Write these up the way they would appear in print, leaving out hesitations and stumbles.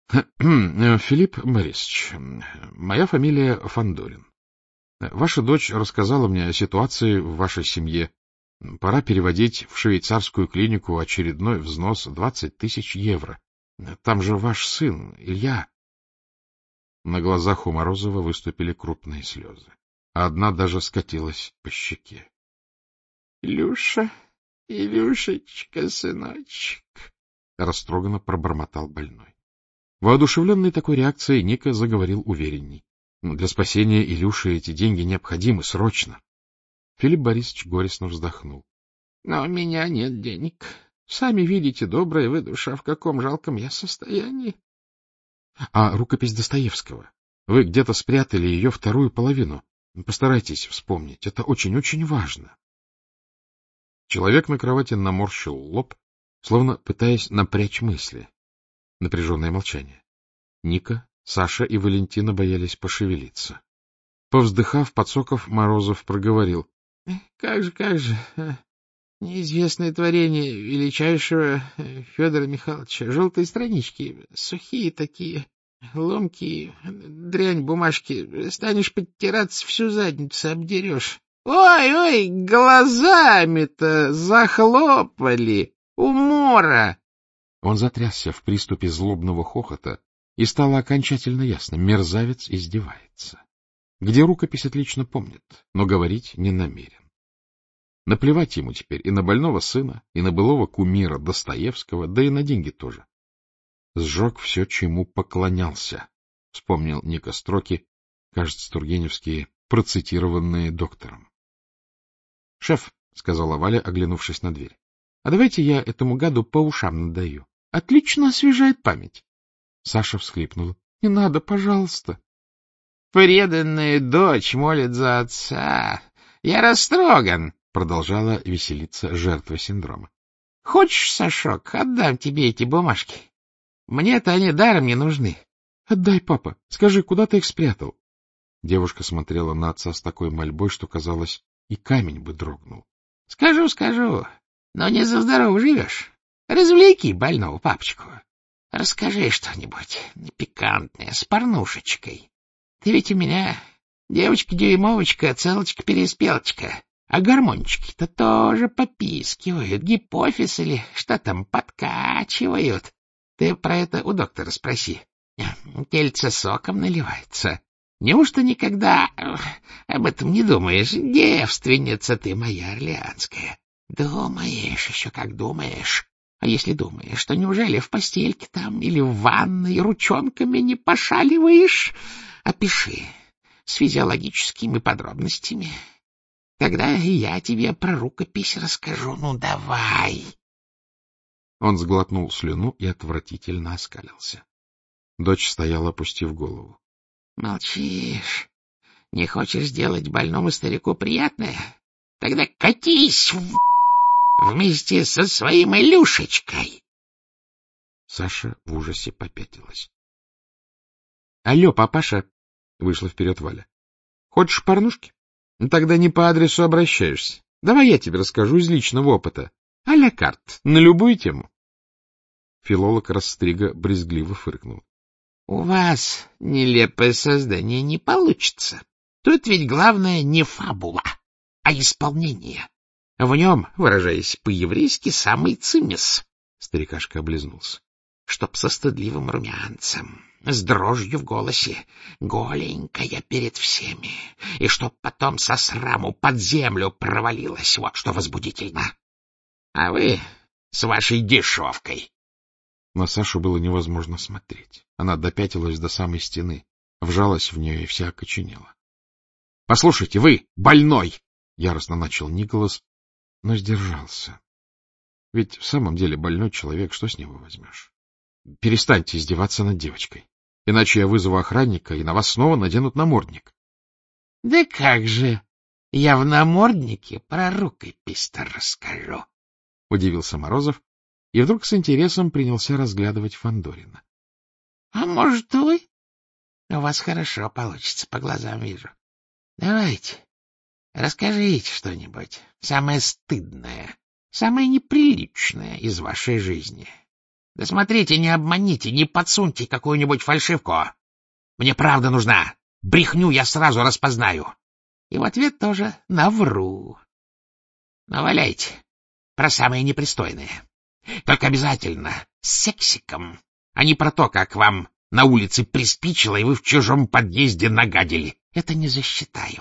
Филипп Борисович, моя фамилия Фандорин. Ваша дочь рассказала мне о ситуации в вашей семье. Пора переводить в швейцарскую клинику очередной взнос 20 тысяч евро. Там же ваш сын, Илья. На глазах у Морозова выступили крупные слезы, а одна даже скатилась по щеке. — Илюша, Илюшечка, сыночек, — растроганно пробормотал больной. Воодушевленный такой реакцией, Ника заговорил уверенней. Для спасения Илюши эти деньги необходимы срочно. Филипп Борисович горестно вздохнул. — Но у меня нет денег. Сами видите, добрая вы душа, в каком жалком я состоянии. — А рукопись Достоевского? Вы где-то спрятали ее вторую половину. Постарайтесь вспомнить. Это очень-очень важно. Человек на кровати наморщил лоб, словно пытаясь напрячь мысли. Напряженное молчание. Ника, Саша и Валентина боялись пошевелиться. Повздыхав, подсоков, Морозов проговорил. — Как же, неизвестное творение величайшего Федора Михайловича. Желтые странички, сухие такие, ломкие, дрянь бумажки. Станешь подтираться, всю задницу обдерешь. Ой, глазами-то захлопали, умора! Он затрясся в приступе злобного хохота, и стало окончательно ясно — мерзавец издевается. Где рукопись отлично помнит, но говорить не намерен. Наплевать ему теперь и на больного сына, и на былого кумира Достоевского, да и на деньги тоже. Сжег все, чему поклонялся, — вспомнил Ника строки, кажется, тургеневские, процитированные доктором. — Шеф, — сказала Валя, оглянувшись на дверь, — а давайте я этому гаду по ушам надаю. Отлично освежает память. Саша всхлипнула. — Не надо, пожалуйста. — Преданная дочь молит за отца. Я растроган, — продолжала веселиться жертва синдрома. — Хочешь, Сашок, отдам тебе эти бумажки? Мне-то они даром не нужны. — Отдай, папа. Скажи, куда ты их спрятал? Девушка смотрела на отца с такой мольбой, что, казалось, и камень бы дрогнул. — Скажу, но не за здорово живешь. Развлеки больного папочку. Расскажи что-нибудь пикантное, с порнушечкой. Ты ведь у меня девочка-дюймовочка, целочка-переспелочка, а гормончики-то тоже попискивают, гипофиз или что там подкачивают. Ты про это у доктора спроси. Тельце соком наливается. Неужто никогда об этом не думаешь? Девственница ты моя орлеанская. Думаешь, еще как думаешь. А если думаешь, то неужели в постельке там или в ванной ручонками не пошаливаешь? Опиши с физиологическими подробностями. Тогда и я тебе про рукопись расскажу. Ну, давай. Он сглотнул слюну и отвратительно оскалился. Дочь стояла, опустив голову. — Молчишь? Не хочешь сделать больному старику приятное? Тогда катись вместе со своим Илюшечкой. Саша в ужасе попятилась. — Алло, папаша! — вышла вперед Валя. — Хочешь порнушки? Тогда не по адресу обращаешься. Давай я тебе расскажу из личного опыта. А-ля карт, на любую тему. Филолог Растрига брезгливо фыркнул. — У вас нелепое создание не получится. Тут ведь главное не фабула, а исполнение. В нем, выражаясь по-еврейски, самый цимес. Старикашка облизнулся. Чтоб со стыдливым румянцем, с дрожью в голосе, голенькая перед всеми, и чтоб потом со сраму под землю провалилась. Вот что возбудительно. А вы с вашей дешевкой. На Сашу было невозможно смотреть. Она допятилась до самой стены, вжалась в нее и вся окоченела. — Послушайте, вы, больной! — яростно начал Николас, но сдержался. Ведь в самом деле больной человек, что с него возьмешь? Перестаньте издеваться над девочкой, иначе я вызову охранника, и на вас снова наденут намордник. — Да как же, я в наморднике про рукопись-то расскажу, — удивился Морозов, и вдруг с интересом принялся разглядывать Фандорина. — А может, вы? У вас хорошо получится, по глазам вижу. Давайте, расскажите что-нибудь, самое стыдное, самое неприличное из вашей жизни. Да смотрите, не обманите, не подсуньте какую-нибудь фальшивку. Мне правда нужна. Брехню я сразу распознаю. И в ответ тоже навру. Но валяйте про самые непристойные. Только обязательно с сексиком, а не про то, как вам на улице приспичило, и вы в чужом подъезде нагадили. Это не засчитаю.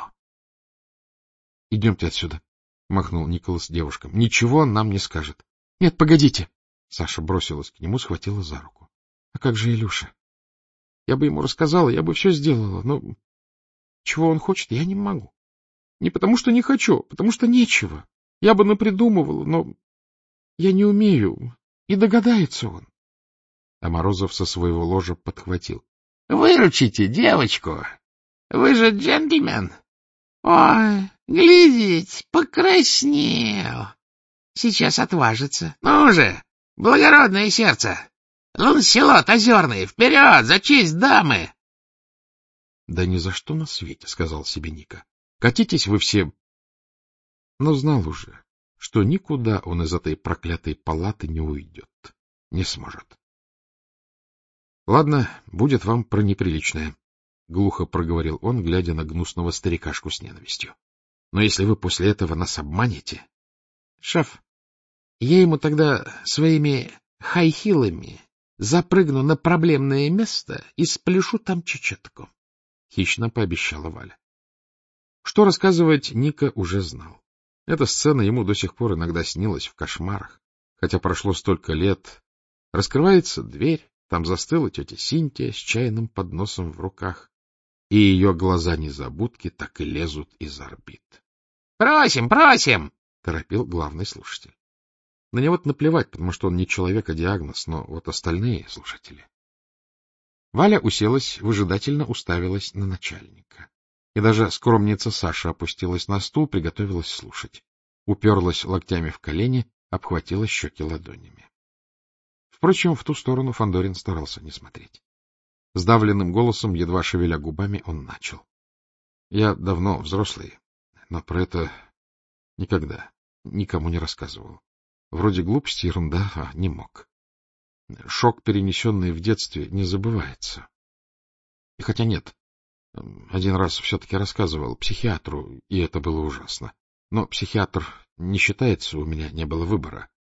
— Идемте отсюда, — махнул Николас девушкам. — Ничего он нам не скажет. — Нет, погодите. Саша бросилась к нему, схватила за руку. — А как же Илюша? Я бы ему рассказала, я бы все сделала, но чего он хочет, я не могу. Не потому что не хочу, потому что нечего. Я бы напридумывала, но я не умею, и догадается он. А Морозов со своего ложа подхватил. — Выручите девочку. Вы же джентльмен. Ой, глядите, покраснел. Сейчас отважится. Ну же, благородное сердце. Ланселот озерный, вперед, за честь дамы! — Да ни за что на свете, — сказал себе Ника. — Катитесь вы все. Но знал уже, что никуда он из этой проклятой палаты не уйдет, не сможет. — Ладно, будет вам про неприличное, — глухо проговорил он, глядя на гнусного старикашку с ненавистью. — Но если вы после этого нас обманете... — Шеф, я ему тогда своими хай-хилами запрыгну на проблемное место и спляшу там чечетку, — хищно пообещала Валя. Что рассказывать, Ника уже знал. Эта сцена ему до сих пор иногда снилась в кошмарах, хотя прошло столько лет. Раскрывается дверь, там застыла тетя Синтия с чайным подносом в руках, и ее глаза-незабудки так и лезут из орбит. — Просим, просим! — торопил главный слушатель. На него-то наплевать, потому что он не человек, а диагноз, но вот остальные слушатели. Валя уселась, выжидательно уставилась на начальника. И даже скромница Саша опустилась на стул, приготовилась слушать. Уперлась локтями в колени, обхватила щеки ладонями. Впрочем, в ту сторону Фандорин старался не смотреть. Сдавленным голосом, едва шевеля губами, он начал. — Я давно взрослый, но про это никогда никому не рассказывал. Вроде глупости, ерунда, а не мог. Шок, перенесенный в детстве, не забывается. И хотя нет, один раз все-таки рассказывал психиатру, и это было ужасно. Но психиатр не считается, у меня не было выбора.